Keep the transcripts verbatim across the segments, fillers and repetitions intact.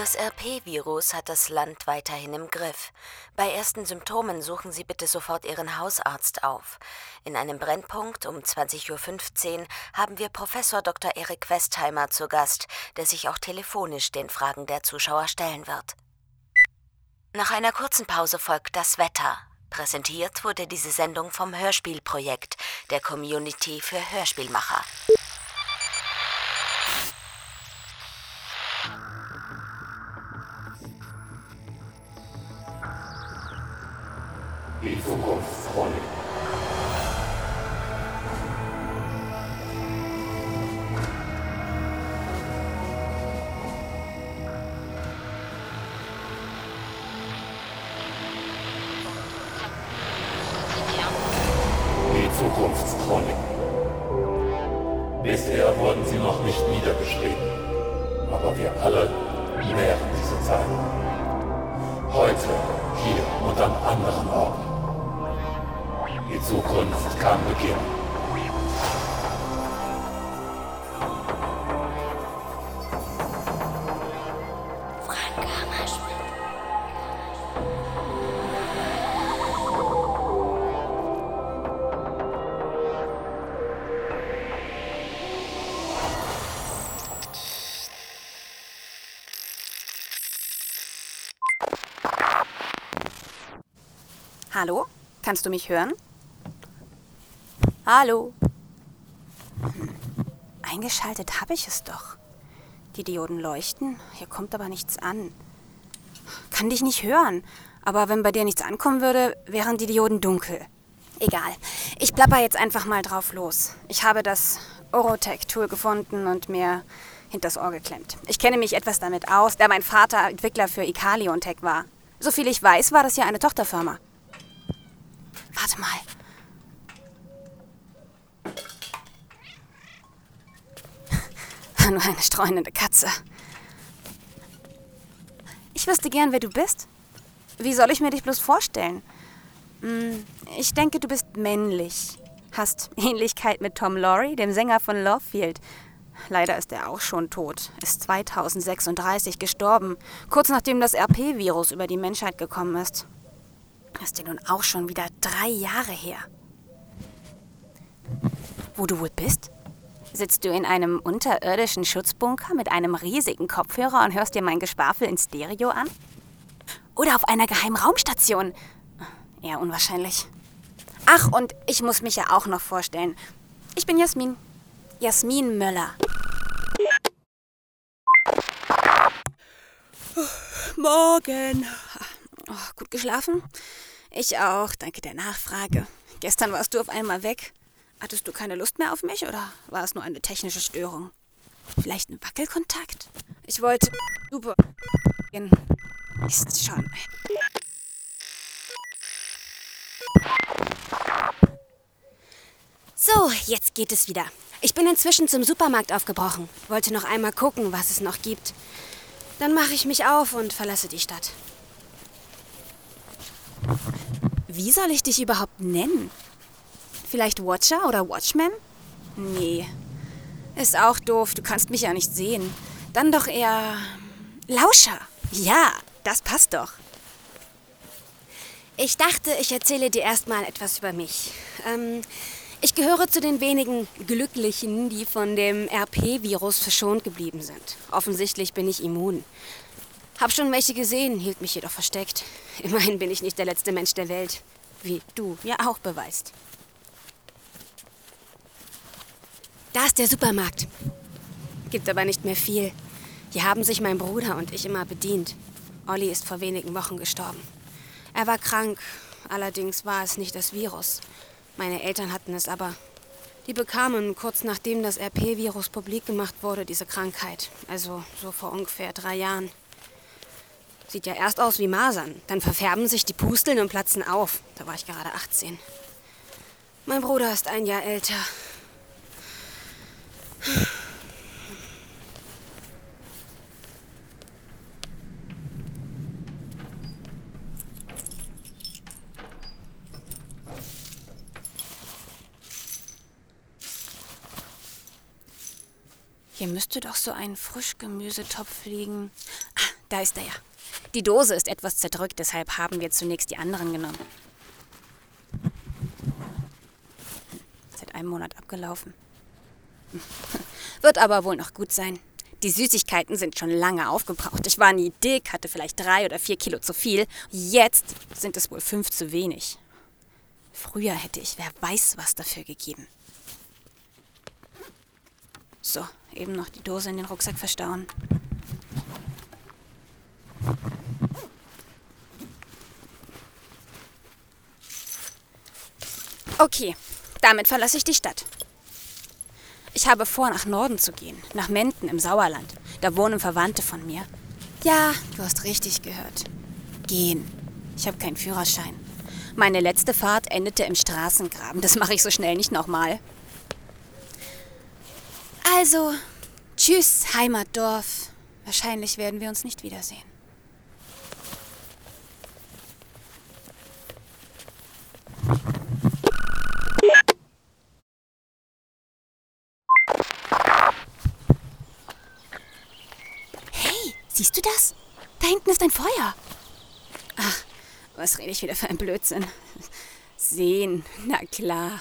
Das R P-Virus hat das Land weiterhin im Griff. Bei ersten Symptomen suchen Sie bitte sofort Ihren Hausarzt auf. In einem Brennpunkt um zwanzig Uhr fünfzehn haben wir Professor Doktor Erik Westheimer zu Gast, der sich auch telefonisch den Fragen der Zuschauer stellen wird. Nach einer kurzen Pause folgt das Wetter. Präsentiert wurde diese Sendung vom Hörspielprojekt, der Community für Hörspielmacher. Die Zukunftschronik. Die Zukunftschronik. Bisher wurden sie noch nicht niedergeschrieben, aber wir alle nähren diese Zeit. Heute, hier und an anderen Orten. Die Zukunft kann beginnen. Frank Hammerschmidt. Hallo? Kannst du mich hören? Hallo? Hm. Eingeschaltet habe ich es doch. Die Dioden leuchten, hier kommt aber nichts an. Kann dich nicht hören, aber wenn bei dir nichts ankommen würde, wären die Dioden dunkel. Egal, ich plapper jetzt einfach mal drauf los. Ich habe das Orotech-Tool gefunden und mir hinters Ohr geklemmt. Ich kenne mich etwas damit aus, da mein Vater Entwickler für Ikalion-Tech war. Soviel ich weiß, war das ja eine Tochterfirma. Warte mal. Nur eine streunende Katze. Ich wüsste gern, wer du bist. Wie soll ich mir dich bloß vorstellen? Hm, ich denke, du bist männlich. Hast Ähnlichkeit mit Tom Lowry, dem Sänger von Lovefield. Leider ist er auch schon tot. Ist zweitausendsechsunddreißig gestorben, kurz nachdem das R P-Virus über die Menschheit gekommen ist. Ist ja nun auch schon wieder drei Jahre her. Wo du wohl bist? Sitzt du in einem unterirdischen Schutzbunker mit einem riesigen Kopfhörer und hörst dir mein Geschwafel in Stereo an? Oder auf einer geheimen Raumstation? Eher unwahrscheinlich. Ach, und ich muss mich ja auch noch vorstellen. Ich bin Jasmin. Jasmin Möller. Morgen. Oh, gut geschlafen? Ich auch, danke der Nachfrage. Gestern warst du auf einmal weg. Hattest du keine Lust mehr auf mich oder war es nur eine technische Störung? Vielleicht ein Wackelkontakt? Ich wollte... Super. Ist schon... So, jetzt geht es wieder. Ich bin inzwischen zum Supermarkt aufgebrochen. Wollte noch einmal gucken, was es noch gibt. Dann mache ich mich auf und verlasse die Stadt. Wie soll ich dich überhaupt nennen? Vielleicht Watcher oder Watchman? Nee. Ist auch doof, du kannst mich ja nicht sehen. Dann doch eher... Lauscher. Ja, das passt doch. Ich dachte, ich erzähle dir erstmal etwas über mich. Ähm, ich gehöre zu den wenigen Glücklichen, die von dem R P-Virus verschont geblieben sind. Offensichtlich bin ich immun. Hab schon welche gesehen, hielt mich jedoch versteckt. Immerhin bin ich nicht der letzte Mensch der Welt. Wie du ja auch beweist. Da ist der Supermarkt. Gibt aber nicht mehr viel. Hier haben sich mein Bruder und ich immer bedient. Olli ist vor wenigen Wochen gestorben. Er war krank, allerdings war es nicht das Virus. Meine Eltern hatten es aber. Die bekamen kurz nachdem das R P-Virus publik gemacht wurde, diese Krankheit. Also so vor ungefähr drei Jahren. Sieht ja erst aus wie Masern, dann verfärben sich die Pusteln und platzen auf. Da war ich gerade achtzehn. Mein Bruder ist ein Jahr älter. Hier müsste doch so ein Frischgemüsetopf liegen. Ah, Da ist er ja. Die Dose ist etwas zerdrückt, deshalb haben wir zunächst die anderen genommen. Seit einem Monat abgelaufen. Wird aber wohl noch gut sein. Die Süßigkeiten sind schon lange aufgebraucht. Ich war nie dick, hatte vielleicht drei oder vier Kilo zu viel. Jetzt sind es wohl fünf zu wenig. Früher hätte ich wer weiß was dafür gegeben. So, eben noch die Dose in den Rucksack verstauen. Okay, damit verlasse ich die Stadt. Ich habe vor, nach Norden zu gehen, nach Menden im Sauerland. Da wohnen Verwandte von mir. Ja, du hast richtig gehört. Gehen. Ich habe keinen Führerschein. Meine letzte Fahrt endete im Straßengraben. Das mache ich so schnell nicht nochmal. Also, tschüss, Heimatdorf. Wahrscheinlich werden wir uns nicht wiedersehen. Hey, siehst du das? Da hinten ist ein Feuer. Ach, was rede ich wieder für ein Blödsinn? Sehen, na klar.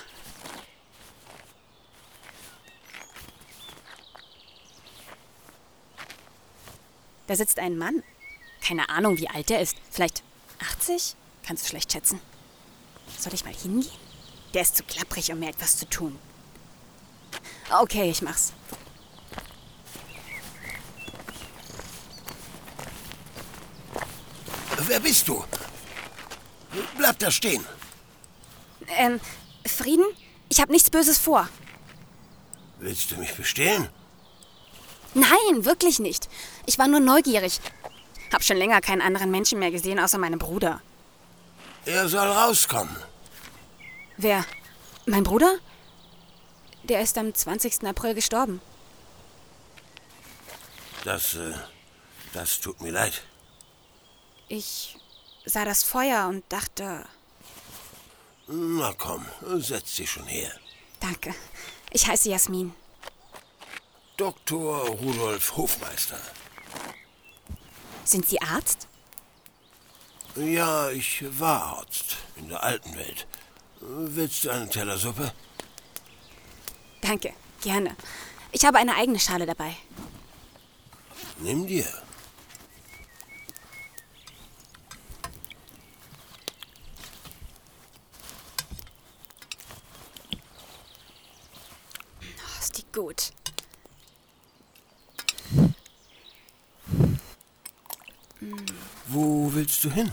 Da sitzt ein Mann. Keine Ahnung, wie alt er ist. Vielleicht achtzig? Kannst du schlecht schätzen. Soll ich mal hingehen? Der ist zu klapprig, um mir etwas zu tun. Okay, ich mach's. Wer bist du? Bleib da stehen. Ähm, Frieden? Ich habe nichts Böses vor. Willst du mich bestehlen? Nein, wirklich nicht. Ich war nur neugierig. Hab schon länger keinen anderen Menschen mehr gesehen, außer meinem Bruder. Er soll rauskommen. Wer? Mein Bruder? Der ist am zwanzigsten April gestorben. Das, äh, das tut mir leid. Ich sah das Feuer und dachte... Na komm, setz dich schon her. Danke. Ich heiße Jasmin. Doktor Rudolf Hofmeister. Sind Sie Arzt? Ja, ich war Arzt in der alten Welt. Willst du einen Teller Suppe? Danke, gerne. Ich habe eine eigene Schale dabei. Nimm dir. Oh, ist die gut. Wo willst du hin?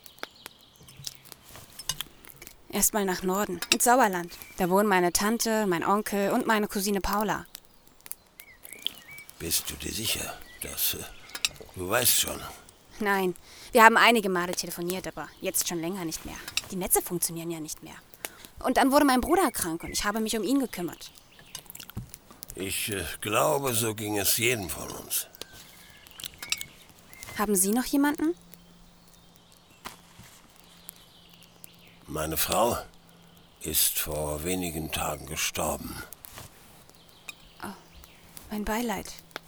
Erstmal nach Norden, ins Sauerland. Da wohnen meine Tante, mein Onkel und meine Cousine Paula. Bist du dir sicher, dass... Äh, du weißt schon. Nein, wir haben einige Male telefoniert, aber jetzt schon länger nicht mehr. Die Netze funktionieren ja nicht mehr. Und dann wurde mein Bruder krank und ich habe mich um ihn gekümmert. Ich äh, glaube, so ging es jedem von uns. Haben Sie noch jemanden? Meine Frau ist vor wenigen Tagen gestorben. Oh, mein Beileid.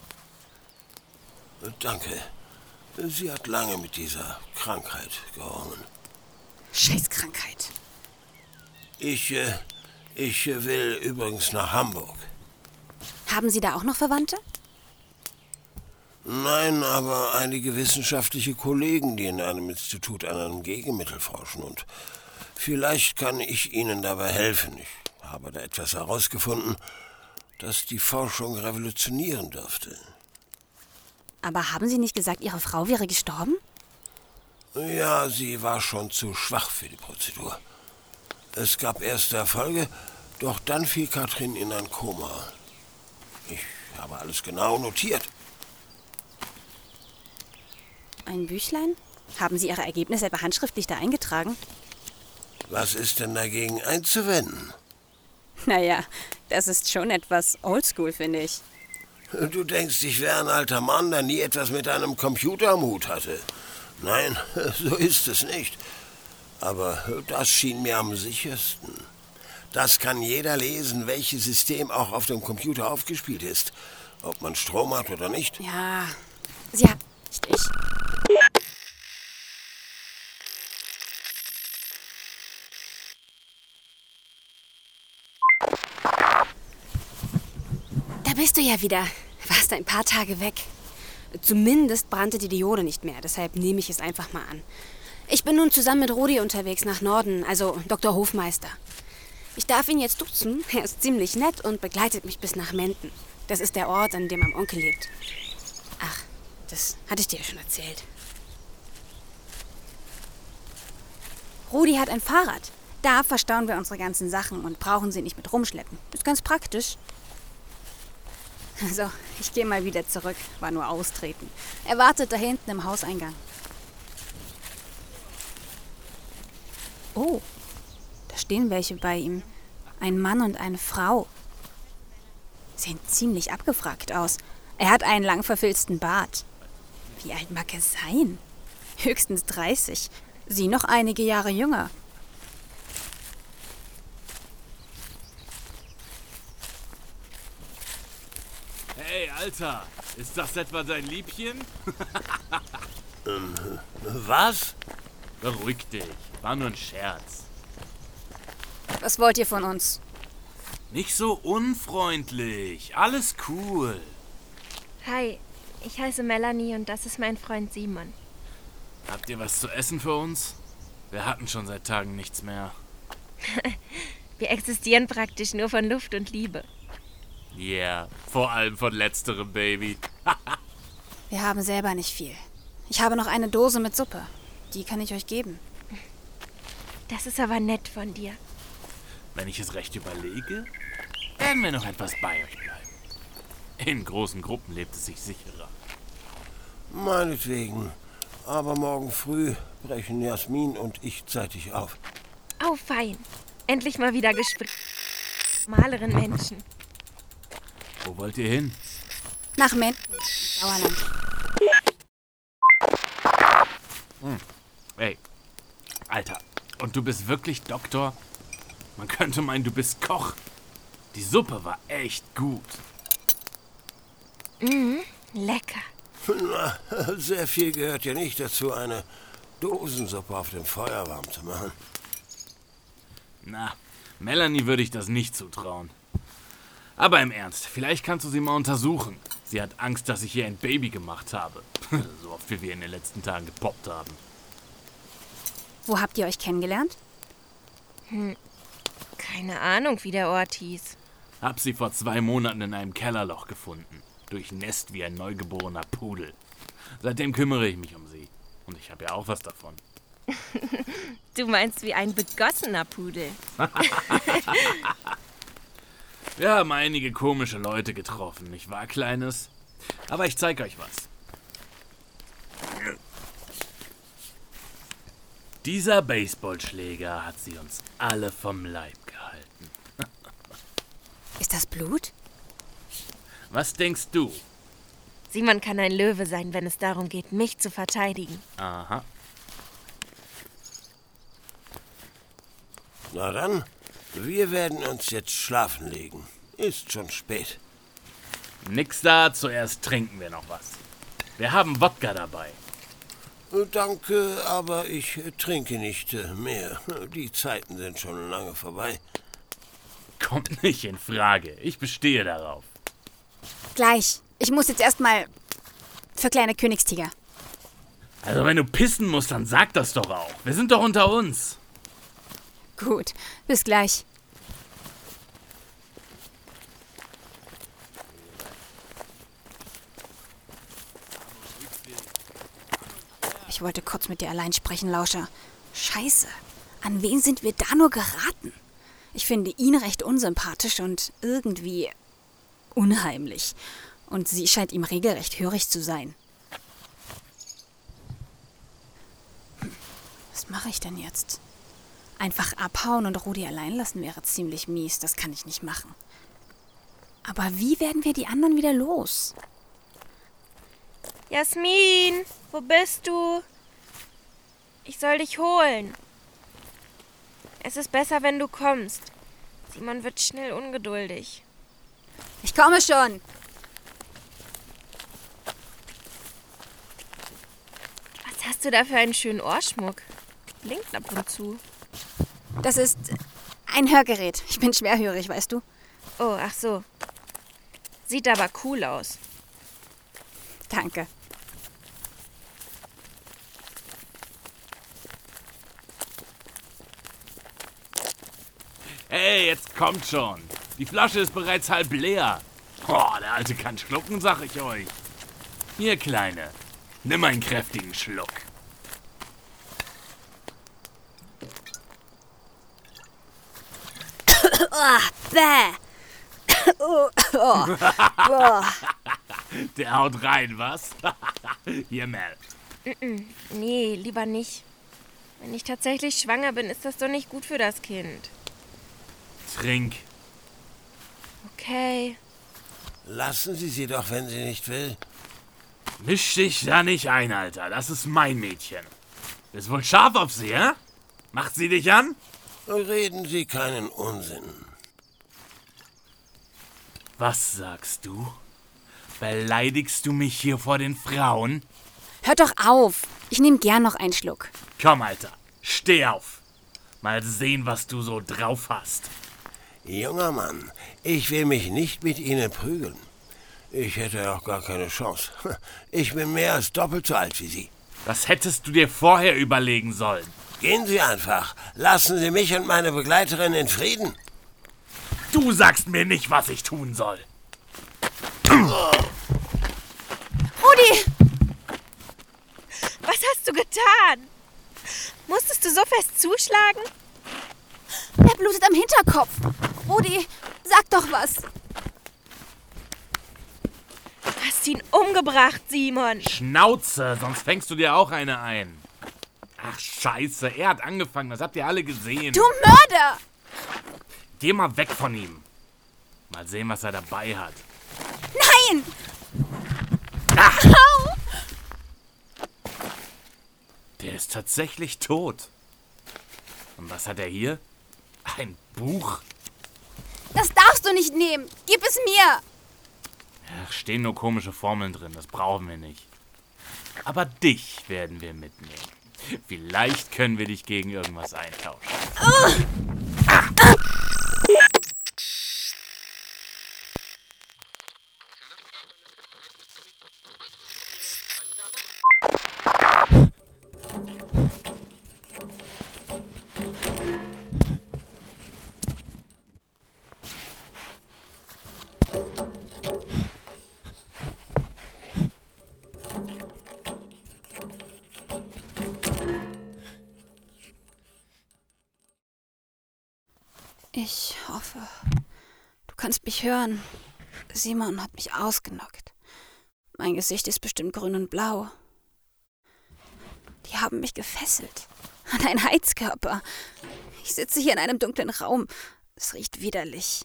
Danke. Sie hat lange mit dieser Krankheit gerungen. Scheißkrankheit. Ich, äh, ich will übrigens nach Hamburg. Haben Sie da auch noch Verwandte? Nein, aber einige wissenschaftliche Kollegen, die in einem Institut an einem Gegenmittel forschen. Und vielleicht kann ich Ihnen dabei helfen. Ich habe da etwas herausgefunden, das die Forschung revolutionieren dürfte. Aber haben Sie nicht gesagt, Ihre Frau wäre gestorben? Ja, sie war schon zu schwach für die Prozedur. Es gab erste Erfolge, doch dann fiel Katrin in ein Koma. Ich habe alles genau notiert. Ein Büchlein? Haben Sie Ihre Ergebnisse etwa handschriftlich da eingetragen? Was ist denn dagegen einzuwenden? Naja, das ist schon etwas oldschool, finde ich. Du denkst, ich wäre ein alter Mann, der nie etwas mit einem Computer am Hut hatte. Nein, so ist es nicht. Aber das schien mir am sichersten. Das kann jeder lesen, welches System auch auf dem Computer aufgespielt ist. Ob man Strom hat oder nicht. Ja, Sie haben nicht ich. Da bist du ja wieder. Warst ein paar Tage weg. Zumindest brannte die Diode nicht mehr, deshalb nehme ich es einfach mal an. Ich bin nun zusammen mit Rudi unterwegs nach Norden, also Doktor Hofmeister. Ich darf ihn jetzt duzen, er ist ziemlich nett und begleitet mich bis nach Menden. Das ist der Ort, an dem mein Onkel lebt. Ach, das hatte ich dir ja schon erzählt. Rudi hat ein Fahrrad. Da verstauen wir unsere ganzen Sachen und brauchen sie nicht mit rumschleppen. Ist ganz praktisch. So, ich gehe mal wieder zurück. War nur austreten. Er wartet da hinten im Hauseingang. Oh, da stehen welche bei ihm. Ein Mann und eine Frau. Sehen ziemlich abgefragt aus. Er hat einen lang verfilzten Bart. Wie alt mag er sein? Höchstens dreißig. Sie noch einige Jahre jünger. Hey, Alter, ist das etwa dein Liebchen? ähm, was? Beruhig dich, war nur ein Scherz. Was wollt ihr von uns? Nicht so unfreundlich, alles cool. Hi, ich heiße Melanie und das ist mein Freund Simon. Habt ihr was zu essen für uns? Wir hatten schon seit Tagen nichts mehr. Wir existieren praktisch nur von Luft und Liebe. Ja, yeah, vor allem von letzterem, Baby. Wir haben selber nicht viel. Ich habe noch eine Dose mit Suppe. Die kann ich euch geben. Das ist aber nett von dir. Wenn ich es recht überlege, werden wir noch etwas bei euch bleiben. In großen Gruppen lebt es sich sicherer. Meinetwegen. Aber morgen früh brechen Jasmin und ich zeitig auf. Oh, fein. Endlich mal wieder Gespräch. Maleren Menschen. Wo wollt ihr hin? Nach Menden, Sauerland. Hm. Ey, Alter, und du bist wirklich Doktor? Man könnte meinen, du bist Koch. Die Suppe war echt gut. Mhm, lecker. Na, sehr viel gehört ja nicht dazu, eine Dosensuppe auf dem Feuer warm zu machen. Na, Melanie würde ich das nicht zutrauen. Aber im Ernst, vielleicht kannst du sie mal untersuchen. Sie hat Angst, dass ich ihr ein Baby gemacht habe. So oft wie wir in den letzten Tagen gepoppt haben. Wo habt ihr euch kennengelernt? Hm, keine Ahnung, wie der Ort hieß. Hab sie vor zwei Monaten in einem Kellerloch gefunden. Durchnässt wie ein neugeborener Pudel. Seitdem kümmere ich mich um sie. Und ich habe ja auch was davon. Du meinst wie ein begossener Pudel. Wir haben einige komische Leute getroffen, nicht wahr, Kleines? Aber ich zeig euch was. Dieser Baseballschläger hat sie uns alle vom Leib gehalten. Ist das Blut? Was denkst du? Simon kann ein Löwe sein, wenn es darum geht, mich zu verteidigen. Aha. Na dann, wir werden uns jetzt schlafen legen. Ist schon spät. Nix da, zuerst trinken wir noch was. Wir haben Wodka dabei. Danke, aber ich trinke nicht mehr. Die Zeiten sind schon lange vorbei. Kommt nicht in Frage. Ich bestehe darauf. Gleich. Ich muss jetzt erstmal für kleine Königstiger. Also wenn du pissen musst, dann sag das doch auch. Wir sind doch unter uns. Gut, bis gleich. Ich wollte kurz mit dir allein sprechen, Lauscher. Scheiße, an wen sind wir da nur geraten? Ich finde ihn recht unsympathisch und irgendwie unheimlich. Und sie scheint ihm regelrecht hörig zu sein. Hm, was mache ich denn jetzt? Einfach abhauen und Rudi allein lassen wäre ziemlich mies. Das kann ich nicht machen. Aber wie werden wir die anderen wieder los? Jasmin, wo bist du? Ich soll dich holen. Es ist besser, wenn du kommst. Simon wird schnell ungeduldig. Ich komme schon. hast du da für einen schönen Ohrschmuck? Blinkt ab und zu. Das ist ein Hörgerät. Ich bin schwerhörig, weißt du? Oh, ach so. Sieht aber cool aus. Danke. Hey, jetzt kommt schon. Die Flasche ist bereits halb leer. Oh, der Alte kann schlucken, sag ich euch. Hier, Kleine, nimm einen kräftigen Schluck. Oh, bäh. Oh, oh. Oh. Der haut rein, was? Hier, Mel. Nee, lieber nicht. Wenn ich tatsächlich schwanger bin, ist das doch nicht gut für das Kind. Trink. Okay. Lassen Sie sie doch, wenn sie nicht will. Misch dich da nicht ein, Alter. Das ist mein Mädchen. Bist wohl scharf auf sie, hä? Macht sie dich an? Reden Sie keinen Unsinn. Was sagst du? Beleidigst du mich hier vor den Frauen? Hört doch auf. Ich nehme gern noch einen Schluck. Komm, Alter. Steh auf. Mal sehen, was du so drauf hast. Junger Mann, ich will mich nicht mit Ihnen prügeln. Ich hätte auch gar keine Chance. Ich bin mehr als doppelt so alt wie Sie. Das hättest du dir vorher überlegen sollen. Gehen Sie einfach. Lassen Sie mich und meine Begleiterin in Frieden. Du sagst mir nicht, was ich tun soll. Rudi! Was hast du getan? Musstest du so fest zuschlagen? Er blutet am Hinterkopf. Rudi, sag doch was. Du hast ihn umgebracht, Simon. Schnauze, sonst fängst du dir auch eine ein. Ach, scheiße, er hat angefangen, das habt ihr alle gesehen. Du Mörder! Geh mal weg von ihm. Mal sehen, was er dabei hat. Nein! Ach. Au! Der ist tatsächlich tot. Und was hat er hier? Ein Buch? Das darfst du nicht nehmen. Gib es mir. Ach, stehen nur komische Formeln drin, das brauchen wir nicht. Aber dich werden wir mitnehmen. Vielleicht können wir dich gegen irgendwas eintauschen. Uh. Ah. Ich hoffe, du kannst mich hören. Simon hat mich ausgenockt. Mein Gesicht ist bestimmt grün und blau. Die haben mich gefesselt. An einen Heizkörper. Ich sitze hier in einem dunklen Raum. Es riecht widerlich.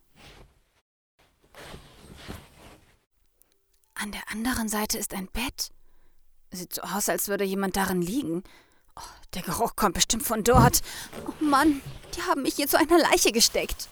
An der anderen Seite ist ein Bett. Sieht so aus, als würde jemand darin liegen. Oh, der Geruch kommt bestimmt von dort. Oh Mann, die haben mich hier zu einer Leiche gesteckt.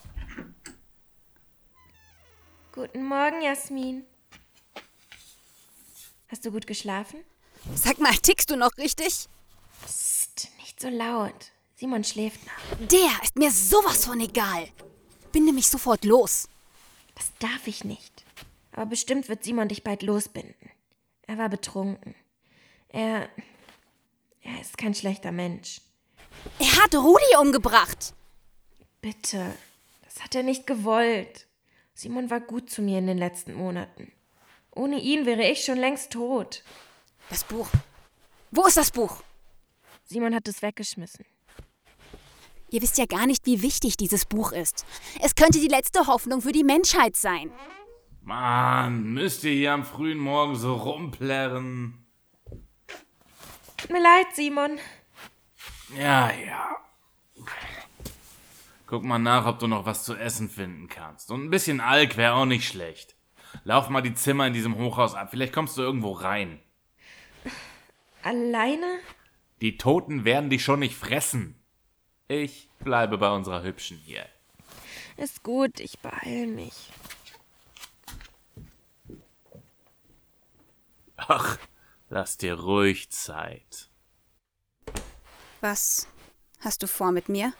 Guten Morgen, Jasmin. Hast du gut geschlafen? Sag mal, tickst du noch richtig? Psst, nicht so laut. Simon schläft noch. Der ist mir sowas von egal. Binde mich sofort los. Das darf ich nicht. Aber bestimmt wird Simon dich bald losbinden. Er war betrunken. Er... Er ist kein schlechter Mensch. Er hat Rudi umgebracht. Bitte, das hat er nicht gewollt. Simon war gut zu mir in den letzten Monaten. Ohne ihn wäre ich schon längst tot. Das Buch. Wo ist das Buch? Simon hat es weggeschmissen. Ihr wisst ja gar nicht, wie wichtig dieses Buch ist. Es könnte die letzte Hoffnung für die Menschheit sein. Mann, müsst ihr hier am frühen Morgen so rumplärren? Tut mir leid, Simon. Ja, ja. Guck mal nach, ob du noch was zu essen finden kannst. Und ein bisschen Alk wäre auch nicht schlecht. Lauf mal die Zimmer in diesem Hochhaus ab. Vielleicht kommst du irgendwo rein. Alleine? Die Toten werden dich schon nicht fressen. Ich bleibe bei unserer Hübschen hier. Ist gut, ich beeil mich. Ach, lass dir ruhig Zeit. Was hast du vor mit mir?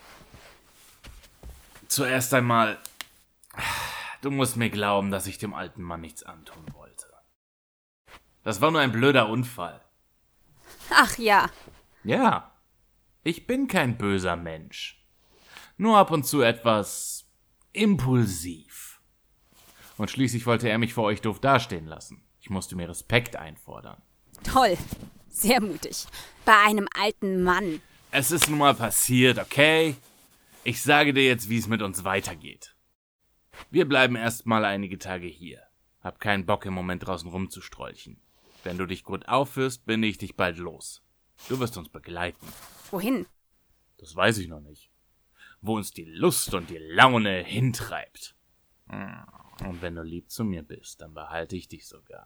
Zuerst einmal, du musst mir glauben, dass ich dem alten Mann nichts antun wollte. Das war nur ein blöder Unfall. Ach ja. Ja, ich bin kein böser Mensch. Nur ab und zu etwas impulsiv. Und schließlich wollte er mich vor euch doof dastehen lassen. Ich musste mir Respekt einfordern. Toll. Sehr mutig. Bei einem alten Mann. Es ist nun mal passiert, okay? Ich sage dir jetzt, wie es mit uns weitergeht. Wir bleiben erstmal einige Tage hier. Hab keinen Bock im Moment draußen rumzustrolchen. Wenn du dich gut aufführst, binde ich dich bald los. Du wirst uns begleiten. Wohin? Das weiß ich noch nicht. Wo uns die Lust und die Laune hintreibt. Und wenn du lieb zu mir bist, dann behalte ich dich sogar.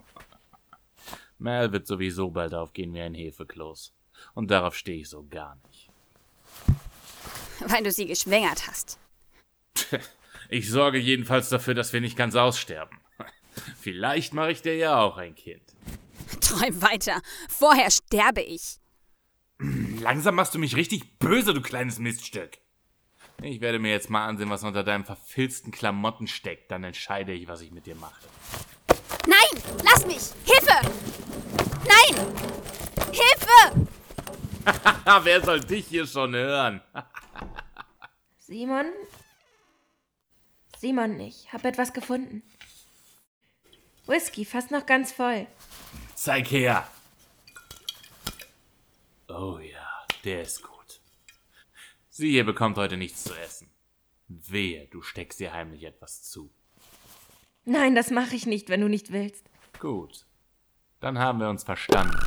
Mel wird sowieso bald aufgehen wie ein Hefekloß. Und darauf stehe ich so gar nicht. Weil du sie geschwängert hast. Ich sorge jedenfalls dafür, dass wir nicht ganz aussterben. Vielleicht mache ich dir ja auch ein Kind. Träum weiter. Vorher sterbe ich. Langsam machst du mich richtig böse, du kleines Miststück. Ich werde mir jetzt mal ansehen, was unter deinen verfilzten Klamotten steckt. Dann entscheide ich, was ich mit dir mache. Nein! Lass mich! Hilfe! Nein! Hilfe! Wer soll dich hier schon hören? Simon? Simon, ich hab etwas gefunden. Whisky, fast noch ganz voll. Zeig her. Oh ja, der ist gut. Sie hier bekommt heute nichts zu essen. Wehe, du steckst ihr heimlich etwas zu. Nein, das mache ich nicht, wenn du nicht willst. Gut, dann haben wir uns verstanden.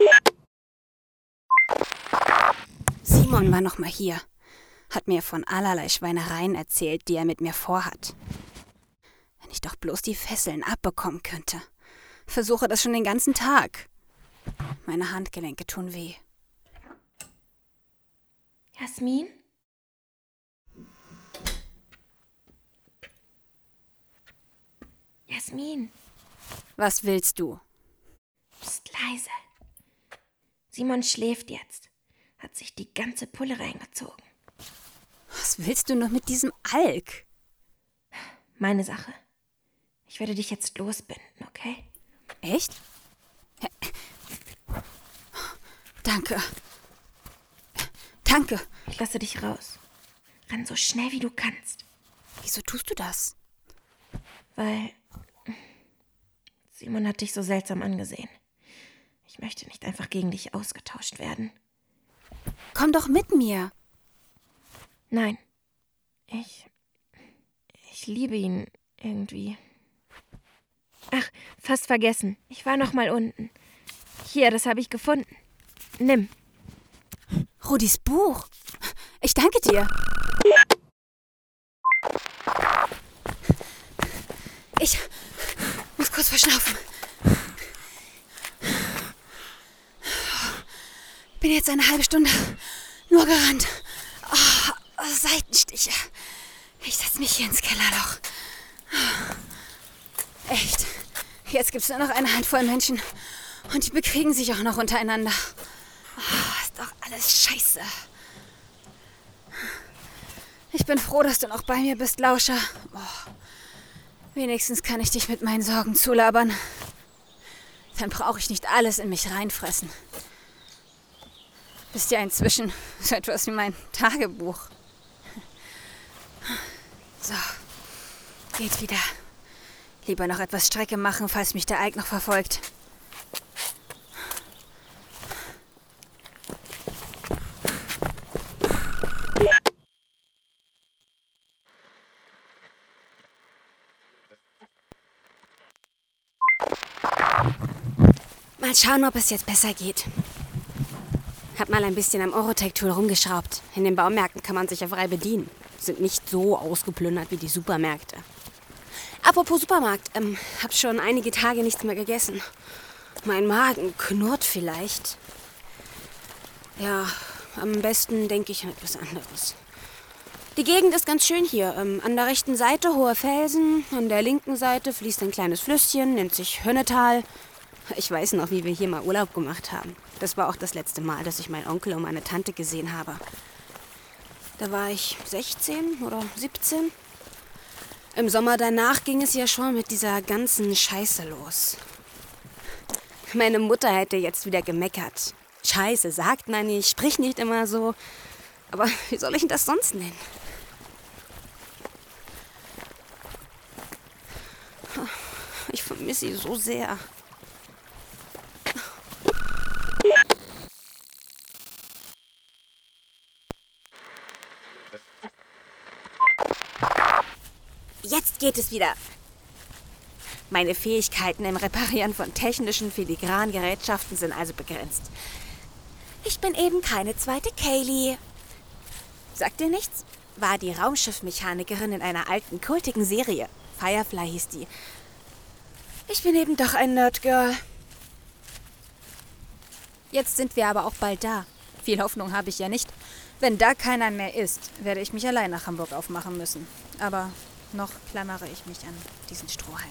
Simon war noch mal hier. Hat mir von allerlei Schweinereien erzählt, die er mit mir vorhat. Wenn ich doch bloß die Fesseln abbekommen könnte. Versuche das schon den ganzen Tag. Meine Handgelenke tun weh. Jasmin? Jasmin, Was willst du? psst, leise. Simon schläft jetzt. Hat sich die ganze Pulle reingezogen. Was willst du noch mit diesem Alk? Meine Sache. Ich werde dich jetzt losbinden, okay? Echt? Danke. Danke. Ich lasse dich raus. Renn so schnell wie du kannst. Wieso tust du das? Weil Simon hat dich so seltsam angesehen. Ich möchte nicht einfach gegen dich ausgetauscht werden. Komm doch mit mir. Nein. Ich... Ich liebe ihn irgendwie. Ach, fast vergessen. Ich war noch mal unten. Hier, das habe ich gefunden. Nimm. Rudis Buch. Ich danke dir. Ich muss kurz verschnaufen. Bin jetzt eine halbe Stunde nur gerannt. Oh, Seitenstiche. Ich setze mich hier ins Kellerloch. Echt. Jetzt gibt's nur noch eine Handvoll Menschen. Und die bekriegen sich auch noch untereinander. Oh, ist doch alles scheiße. Ich bin froh, dass du noch bei mir bist, Lauscher. Oh, wenigstens kann ich dich mit meinen Sorgen zulabern. Dann brauche ich nicht alles in mich reinfressen. Bist ja inzwischen so etwas wie mein Tagebuch. So, geht wieder. Lieber noch etwas Strecke machen, falls mich der Alk noch verfolgt. Mal schauen, ob es jetzt besser geht. Hab mal ein bisschen am Orotech-Tool rumgeschraubt. In den Baumärkten kann man sich ja frei bedienen. Sind nicht so ausgeplündert wie die Supermärkte. Apropos Supermarkt, ähm, hab schon einige Tage nichts mehr gegessen. Mein Magen knurrt vielleicht. Ja, am besten denke ich an etwas anderes. Die Gegend ist ganz schön hier. Ähm, an der rechten Seite hohe Felsen, an der linken Seite fließt ein kleines Flüsschen, nennt sich Hönnetal. Ich weiß noch, wie wir hier mal Urlaub gemacht haben. Das war auch das letzte Mal, dass ich meinen Onkel und meine Tante gesehen habe. Da war ich sechzehn oder siebzehn. Im Sommer danach ging es ja schon mit dieser ganzen Scheiße los. Meine Mutter hätte jetzt wieder gemeckert. Scheiße, sagt man nicht, sprich nicht immer so. Aber wie soll ich denn das sonst nennen? Ich vermisse sie so sehr. Jetzt geht es wieder. Meine Fähigkeiten im Reparieren von technischen filigranen Gerätschaften sind also begrenzt. Ich bin eben keine zweite Kaylee. Sagt dir nichts? War die Raumschiffmechanikerin in einer alten, kultigen Serie. Firefly hieß die. Ich bin eben doch ein Nerdgirl. Jetzt sind wir aber auch bald da. Viel Hoffnung habe ich ja nicht. Wenn da keiner mehr ist, werde ich mich allein nach Hamburg aufmachen müssen. Aber noch klammere ich mich an diesen Strohhalm.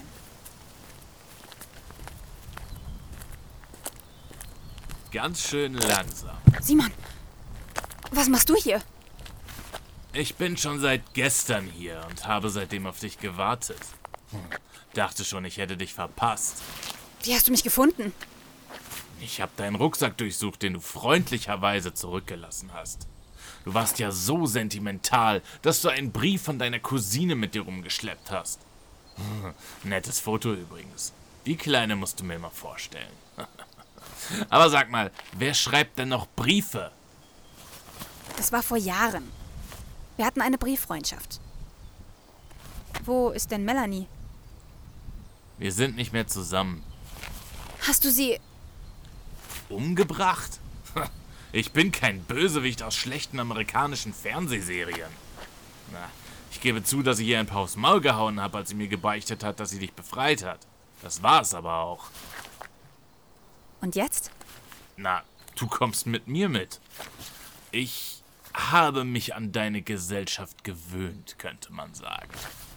Ganz schön langsam. Simon, was machst du hier? Ich bin schon seit gestern hier und habe seitdem auf dich gewartet. Hm. Dachte schon, ich hätte dich verpasst. Wie hast du mich gefunden? Ich habe deinen Rucksack durchsucht, den du freundlicherweise zurückgelassen hast. Du warst ja so sentimental, dass du einen Brief von deiner Cousine mit dir rumgeschleppt hast. Hm. Nettes Foto übrigens. Die Kleine musst du mir mal vorstellen. Aber sag mal, wer schreibt denn noch Briefe? Das war vor Jahren. Wir hatten eine Brieffreundschaft. Wo ist denn Melanie? Wir sind nicht mehr zusammen. Hast du sie... Umgebracht? Ich bin kein Bösewicht aus schlechten amerikanischen Fernsehserien. Na, ich gebe zu, dass ich ihr ein paar aufs Maul gehauen habe, als sie mir gebeichtet hat, dass sie dich befreit hat. Das war's aber auch. Und jetzt? Na, du kommst mit mir mit. Ich habe mich an deine Gesellschaft gewöhnt, könnte man sagen.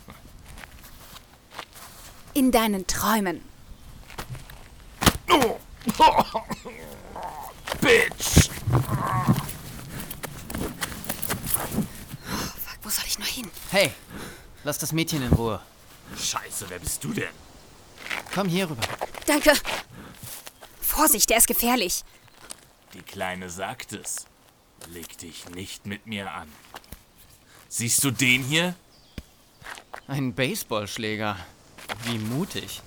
In deinen Träumen. Oh. Oh. Bitch! Oh, fuck, wo soll ich noch hin? Hey, lass das Mädchen in Ruhe. Scheiße, wer bist du denn? Komm hier rüber. Danke. Vorsicht, der ist gefährlich. Die Kleine sagt es. Leg dich nicht mit mir an. Siehst du den hier? Ein Baseballschläger. Wie mutig.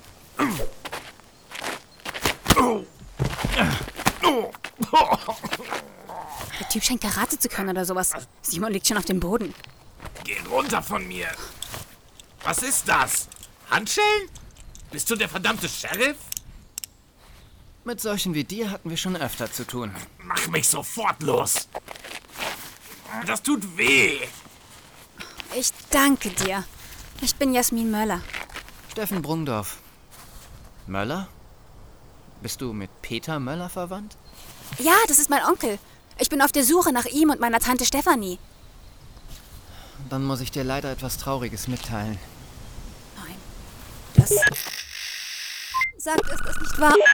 Der Typ scheint Karate zu können oder sowas. Simon liegt schon auf dem Boden. Geh runter von mir. Was ist das? Handschellen? Bist du der verdammte Sheriff? Mit solchen wie dir hatten wir schon öfter zu tun. Mach mich sofort los. Das tut weh. Ich danke dir. Ich bin Jasmin Möller. Steffen Brungdorf. Möller? Bist du mit Peter Möller verwandt? Ja, das ist mein Onkel. Ich bin auf der Suche nach ihm und meiner Tante Stefanie. Dann muss ich dir leider etwas Trauriges mitteilen. Nein. Das... Sagt es das nicht wahr?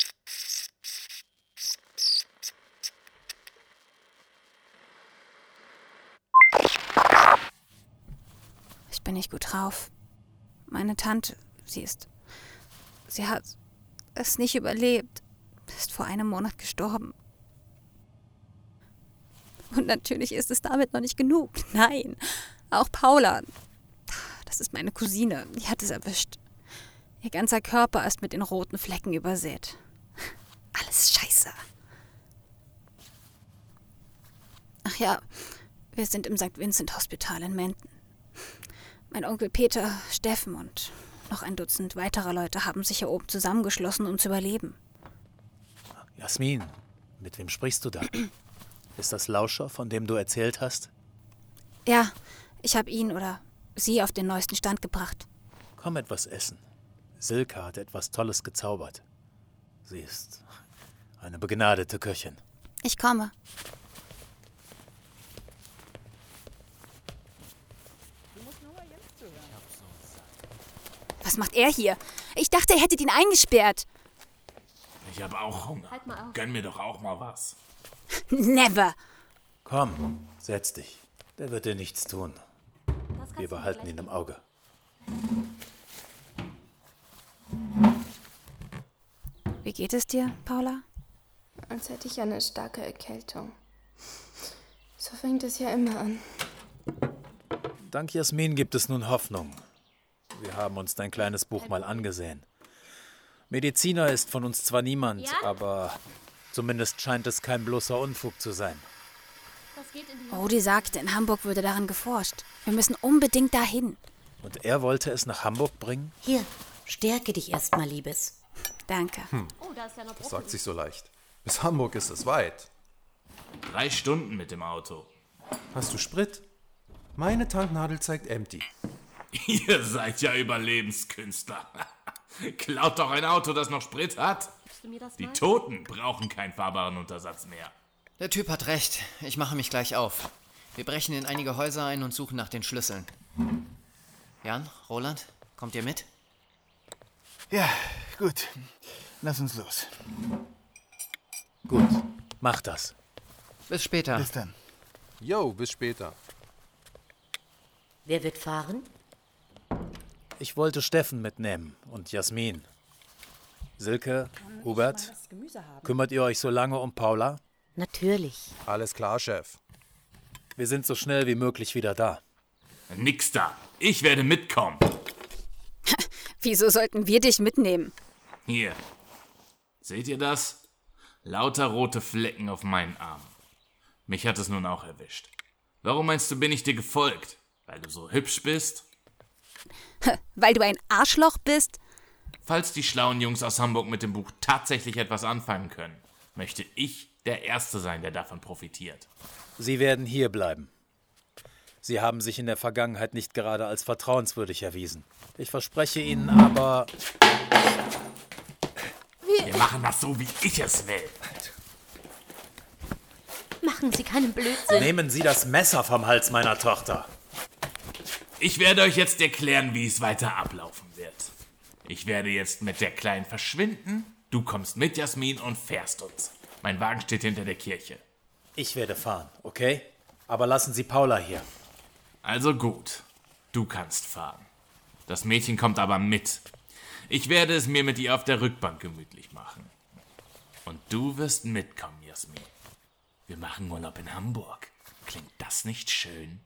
Ich bin nicht gut drauf. Meine Tante, sie ist... Sie hat es nicht überlebt. Ist vor einem Monat gestorben. Und natürlich ist es damit noch nicht genug. Nein, auch Paula. Das ist meine Cousine. Die hat es erwischt. Ihr ganzer Körper ist mit den roten Flecken übersät. Alles scheiße. Ach ja, wir sind im Sankt Vincent Hospital in Menden. Mein Onkel Peter, Steffen und noch ein Dutzend weiterer Leute haben sich hier oben zusammengeschlossen, um zu überleben. Jasmin, mit wem sprichst du da? Ist das Lauscher, von dem du erzählt hast? Ja, ich habe ihn oder sie auf den neuesten Stand gebracht. Komm etwas essen. Silke hat etwas Tolles gezaubert. Sie ist eine begnadete Köchin. Ich komme. Was macht er hier? Ich dachte, ihr hättet ihn eingesperrt. Ich habe auch Hunger. Halt mal auf. Gönn mir doch auch mal was. Never. Komm, setz dich. Der wird dir nichts tun. Wir behalten ihn im Auge. Wie geht es dir, Paula? Als hätte ich eine starke Erkältung. So fängt es ja immer an. Dank Jasmin gibt es nun Hoffnung. Wir haben uns dein kleines Buch mal angesehen. Mediziner ist von uns zwar niemand, ja? aber zumindest scheint es kein bloßer Unfug zu sein. Rudi sagte, in Hamburg würde daran geforscht. Wir müssen unbedingt dahin. Und er wollte es nach Hamburg bringen? Hier, stärke dich erstmal, Liebes. Danke. Hm. Das sagt sich so leicht. Bis Hamburg ist es weit. Drei Stunden mit dem Auto. Hast du Sprit? Meine Tanknadel zeigt empty. Ihr seid ja Überlebenskünstler. Klaut doch ein Auto, das noch Sprit hat. Die Toten brauchen keinen fahrbaren Untersatz mehr. Der Typ hat recht. Ich mache mich gleich auf. Wir brechen in einige Häuser ein und suchen nach den Schlüsseln. Jan, Roland, kommt ihr mit? Ja, gut. Lass uns los. Gut, mach das. Bis später. Bis dann. Jo, bis später. Wer wird fahren? Ich wollte Steffen mitnehmen und Jasmin. Silke, Hubert, kümmert ihr euch so lange um Paula? Natürlich. Alles klar, Chef. Wir sind so schnell wie möglich wieder da. Nix da. Ich werde mitkommen. Wieso sollten wir dich mitnehmen? Hier. Seht ihr das? Lauter rote Flecken auf meinen Armen. Mich hat es nun auch erwischt. Warum meinst du, bin ich dir gefolgt? Weil du so hübsch bist? Weil du ein Arschloch bist? Falls die schlauen Jungs aus Hamburg mit dem Buch tatsächlich etwas anfangen können, möchte ich der Erste sein, der davon profitiert. Sie werden hier bleiben. Sie haben sich in der Vergangenheit nicht gerade als vertrauenswürdig erwiesen. Ich verspreche Ihnen aber... Wir machen das so, wie ich es will. Machen Sie keinen Blödsinn. Nehmen Sie das Messer vom Hals meiner Tochter. Ich werde euch jetzt erklären, wie es weiter ablaufen wird. Ich werde jetzt mit der Kleinen verschwinden. Du kommst mit, Jasmin, und fährst uns. Mein Wagen steht hinter der Kirche. Ich werde fahren, okay? Aber lassen Sie Paula hier. Also gut, du kannst fahren. Das Mädchen kommt aber mit. Ich werde es mir mit ihr auf der Rückbank gemütlich machen. Und du wirst mitkommen, Jasmin. Wir machen Urlaub in Hamburg. Klingt das nicht schön?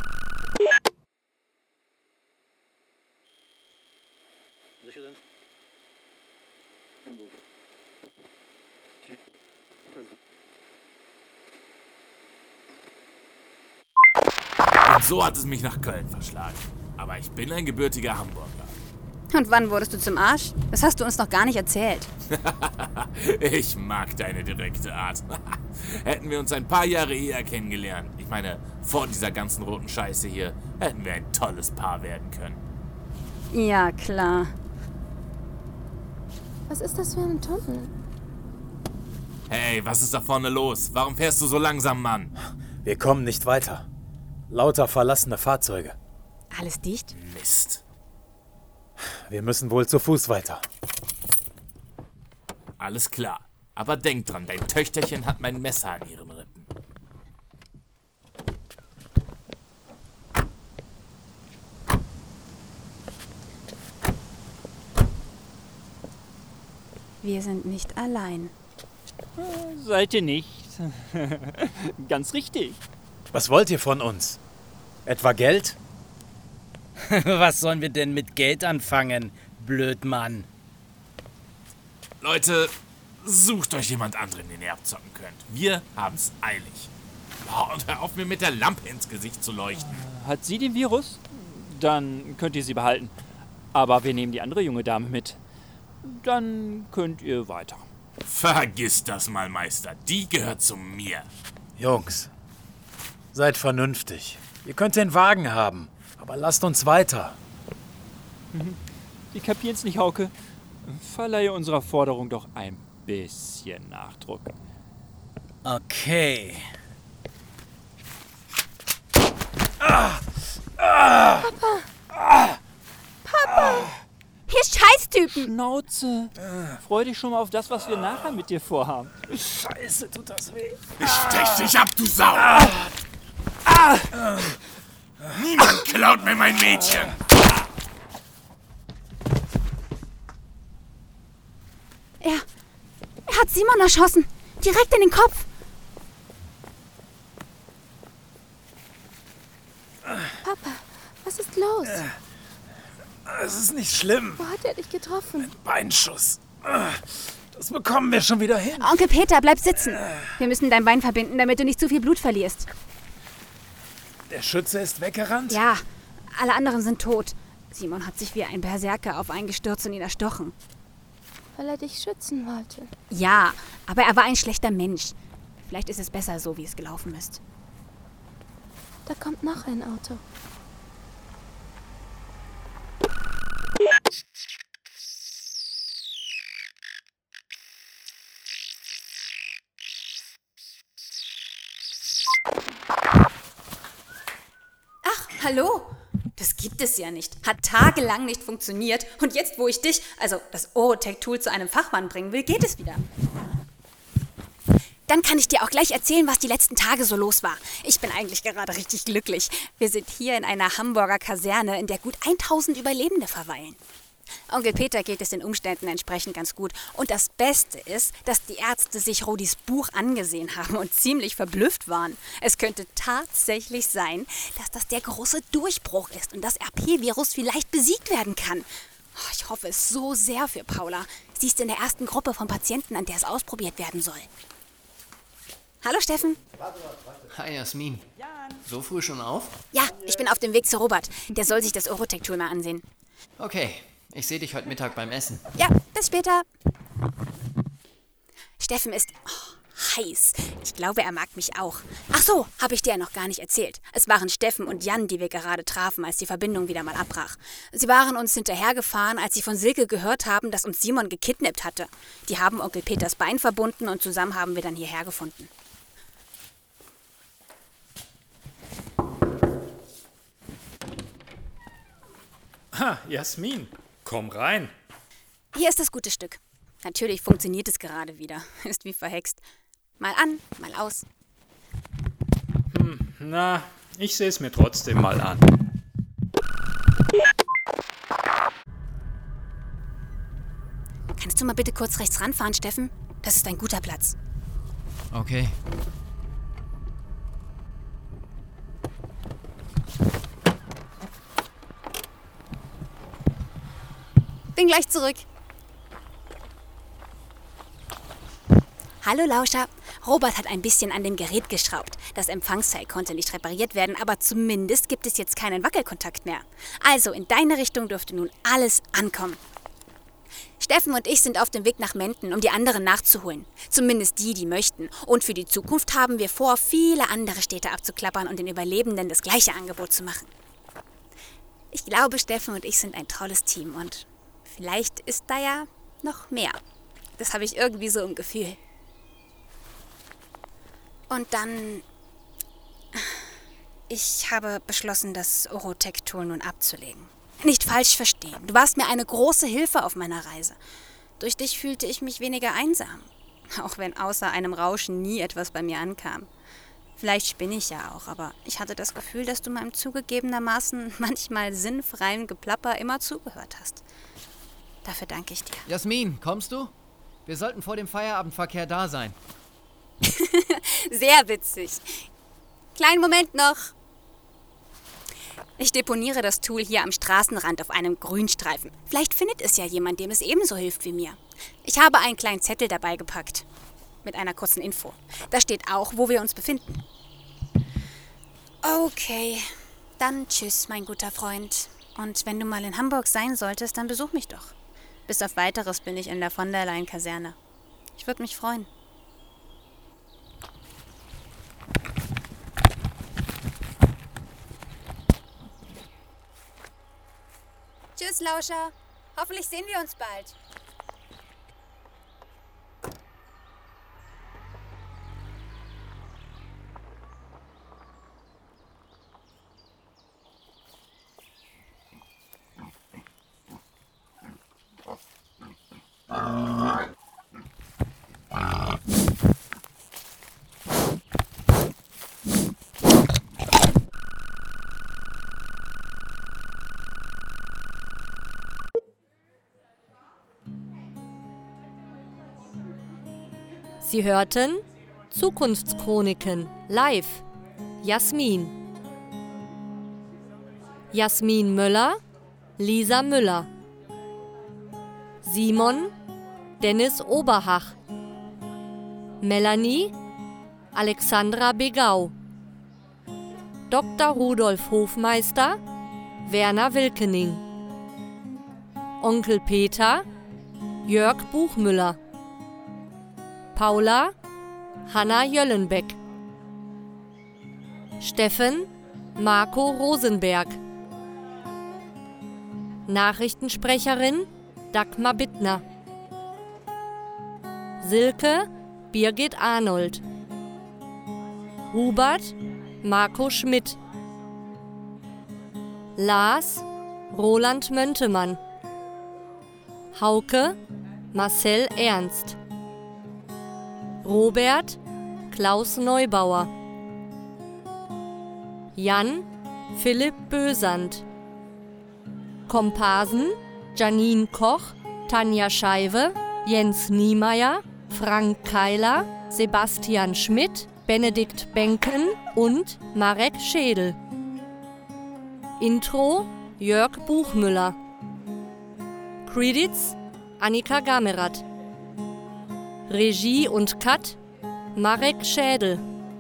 Und so hat es mich nach Köln verschlagen. Aber ich bin ein gebürtiger Hamburger. Und wann wurdest du zum Arsch? Das hast du uns noch gar nicht erzählt. Ich mag deine direkte Art. Hätten wir uns ein paar Jahre eher kennengelernt, ich meine, vor dieser ganzen roten Scheiße hier, hätten wir ein tolles Paar werden können. Ja, klar. Was ist das für ein Tunnel? Hey, was ist da vorne los? Warum fährst du so langsam, Mann? Wir kommen nicht weiter. Lauter verlassene Fahrzeuge. Alles dicht? Mist. Wir müssen wohl zu Fuß weiter. Alles klar. Aber denk dran, dein Töchterchen hat mein Messer an ihren Rippen. Wir sind nicht allein. Seid ihr nicht? Ganz richtig. Was wollt ihr von uns? Etwa Geld? Was sollen wir denn mit Geld anfangen, Blödmann? Leute, sucht euch jemand anderen, den ihr abzocken könnt. Wir haben's eilig. Oh, und hör auf, mir mit der Lampe ins Gesicht zu leuchten. Hat sie den Virus? Dann könnt ihr sie behalten. Aber wir nehmen die andere junge Dame mit. Dann könnt ihr weiter. Vergiss das mal, Meister. Die gehört zu mir. Jungs, seid vernünftig. Ihr könnt den Wagen haben, aber lasst uns weiter. Die kapieren's nicht, Hauke. Verleihe unserer Forderung doch ein bisschen Nachdruck. Okay. Ah, ah, Papa! Ah, Papa! Ihr Scheißtyp! Schnauze. Freu dich schon mal auf das, was wir nachher mit dir vorhaben. Scheiße, tut das weh. Ich stech dich ab, du Sau! Ah. Ah. Niemand klaut mir mein Mädchen! Er, er hat Simon erschossen. Direkt in den Kopf. Papa, was ist los? Es ist nicht schlimm. Wo hat er dich getroffen? Beinschuss. Das bekommen wir schon wieder hin. Onkel Peter, bleib sitzen. Wir müssen dein Bein verbinden, damit du nicht zu viel Blut verlierst. Der Schütze ist weggerannt? Ja, alle anderen sind tot. Simon hat sich wie ein Berserker auf einen gestürzt und ihn erstochen. Weil er dich schützen wollte. Ja, aber er war ein schlechter Mensch. Vielleicht ist es besser so, wie es gelaufen ist. Da kommt noch ein Auto. Ach, hallo? Das gibt es ja nicht. Hat tagelang nicht funktioniert. Und jetzt, wo ich dich, also das Orotech-Tool, zu einem Fachmann bringen will, geht es wieder. Dann kann ich dir auch gleich erzählen, was die letzten Tage so los war. Ich bin eigentlich gerade richtig glücklich. Wir sind hier in einer Hamburger Kaserne, in der gut tausend Überlebende verweilen. Onkel Peter geht es den Umständen entsprechend ganz gut. Und das Beste ist, dass die Ärzte sich Rodis Buch angesehen haben und ziemlich verblüfft waren. Es könnte tatsächlich sein, dass das der große Durchbruch ist und das R P-Virus vielleicht besiegt werden kann. Oh, ich hoffe es so sehr für Paula. Sie ist in der ersten Gruppe von Patienten, an der es ausprobiert werden soll. Hallo Steffen. Hi Jasmin. So früh schon auf? Ja, ich bin auf dem Weg zu Robert. Der soll sich das Orotech-Tool mal ansehen. Okay, ich sehe dich heute Mittag beim Essen. Ja, bis später. Steffen ist oh, heiß. Ich glaube, er mag mich auch. Ach so, habe ich dir ja noch gar nicht erzählt. Es waren Steffen und Jan, die wir gerade trafen, als die Verbindung wieder mal abbrach. Sie waren uns hinterhergefahren, als sie von Silke gehört haben, dass uns Simon gekidnappt hatte. Die haben Onkel Peters Bein verbunden und zusammen haben wir dann hierher gefunden. Ha, Jasmin, komm rein. Hier ist das gute Stück. Natürlich funktioniert es gerade wieder. Ist wie verhext. Mal an, mal aus. Hm, na, ich sehe es mir trotzdem mal an. Kannst du mal bitte kurz rechts ranfahren, Steffen? Das ist ein guter Platz. Okay. Bin gleich zurück. Hallo Lauscher. Robert hat ein bisschen an dem Gerät geschraubt. Das Empfangsteil konnte nicht repariert werden, aber zumindest gibt es jetzt keinen Wackelkontakt mehr. Also in deine Richtung dürfte nun alles ankommen. Steffen und ich sind auf dem Weg nach Menden, um die anderen nachzuholen. Zumindest die, die möchten. Und für die Zukunft haben wir vor, viele andere Städte abzuklappern und den Überlebenden das gleiche Angebot zu machen. Ich glaube, Steffen und ich sind ein tolles Team und vielleicht ist da ja noch mehr. Das habe ich irgendwie so im Gefühl. Und dann... Ich habe beschlossen, das Orotech-Tool nun abzulegen. Nicht falsch verstehen. Du warst mir eine große Hilfe auf meiner Reise. Durch dich fühlte ich mich weniger einsam. Auch wenn außer einem Rauschen nie etwas bei mir ankam. Vielleicht spinne ich ja auch, aber ich hatte das Gefühl, dass du meinem zugegebenermaßen manchmal sinnfreien Geplapper immer zugehört hast. Dafür danke ich dir. Jasmin, kommst du? Wir sollten vor dem Feierabendverkehr da sein. Sehr witzig. Kleinen Moment noch. Ich deponiere das Tool hier am Straßenrand auf einem Grünstreifen. Vielleicht findet es ja jemand, dem es ebenso hilft wie mir. Ich habe einen kleinen Zettel dabei gepackt. Mit einer kurzen Info. Da steht auch, wo wir uns befinden. Okay, dann tschüss, mein guter Freund. Und wenn du mal in Hamburg sein solltest, dann besuch mich doch. Bis auf Weiteres bin ich in der von der Leyen-Kaserne. Ich würde mich freuen. Tschüss, Lauscher. Hoffentlich sehen wir uns bald. Sie hörten Zukunftschroniken live. Jasmin. Jasmin Möller, Lisa Müller. Simon, Dennis Oberhach. Melanie, Alexandra Begau. Doktor Rudolf Hofmeister, Werner Wilkening. Onkel Peter, Jörg Buchmüller. Paula, Hanna Jöllenbeck. Steffen, Marco Rosenberg. Nachrichtensprecherin, Dagmar Bittner. Silke, Birgit Arnold. Hubert, Marco Schmidt. Lars, Roland Möntemann. Hauke, Marcel Ernst. Robert, Klaus Neubauer. Jan, Philipp Bösand. Komparsen, Janine Koch, Tanja Scheibe, Jens Niemeyer, Frank Keiler, Sebastian Schmidt, Benedikt Benken und Marek Schädel. Intro, Jörg Buchmüller. Credits, Annika Gamerath. Regie und Cut, Marek Schädel.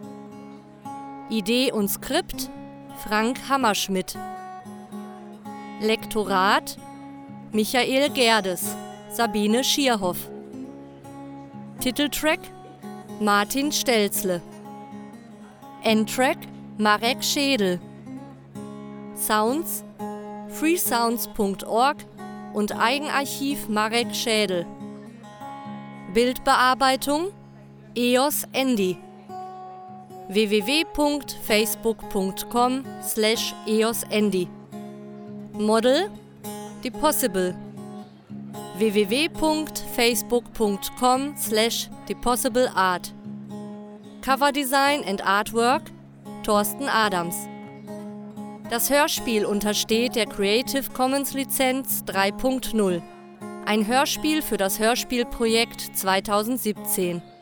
Idee und Skript, Frank Hammerschmidt. Lektorat, Michael Gerdes, Sabine Schierhoff. Titeltrack, Martin Stelzle. Endtrack, Marek Schädel. Sounds, freesounds punkt org und Eigenarchiv Marek Schädel. Bildbearbeitung, E O S Andy. w w w punkt facebook punkt com slash E O S Andy. Model, The Possible. w w w punkt facebook punkt com slash The Possible Art. Cover Design and Artwork, Thorsten Adams. Das Hörspiel untersteht der Creative Commons Lizenz drei Punkt null. Ein Hörspiel für das Hörspielprojekt zweitausendsiebzehn.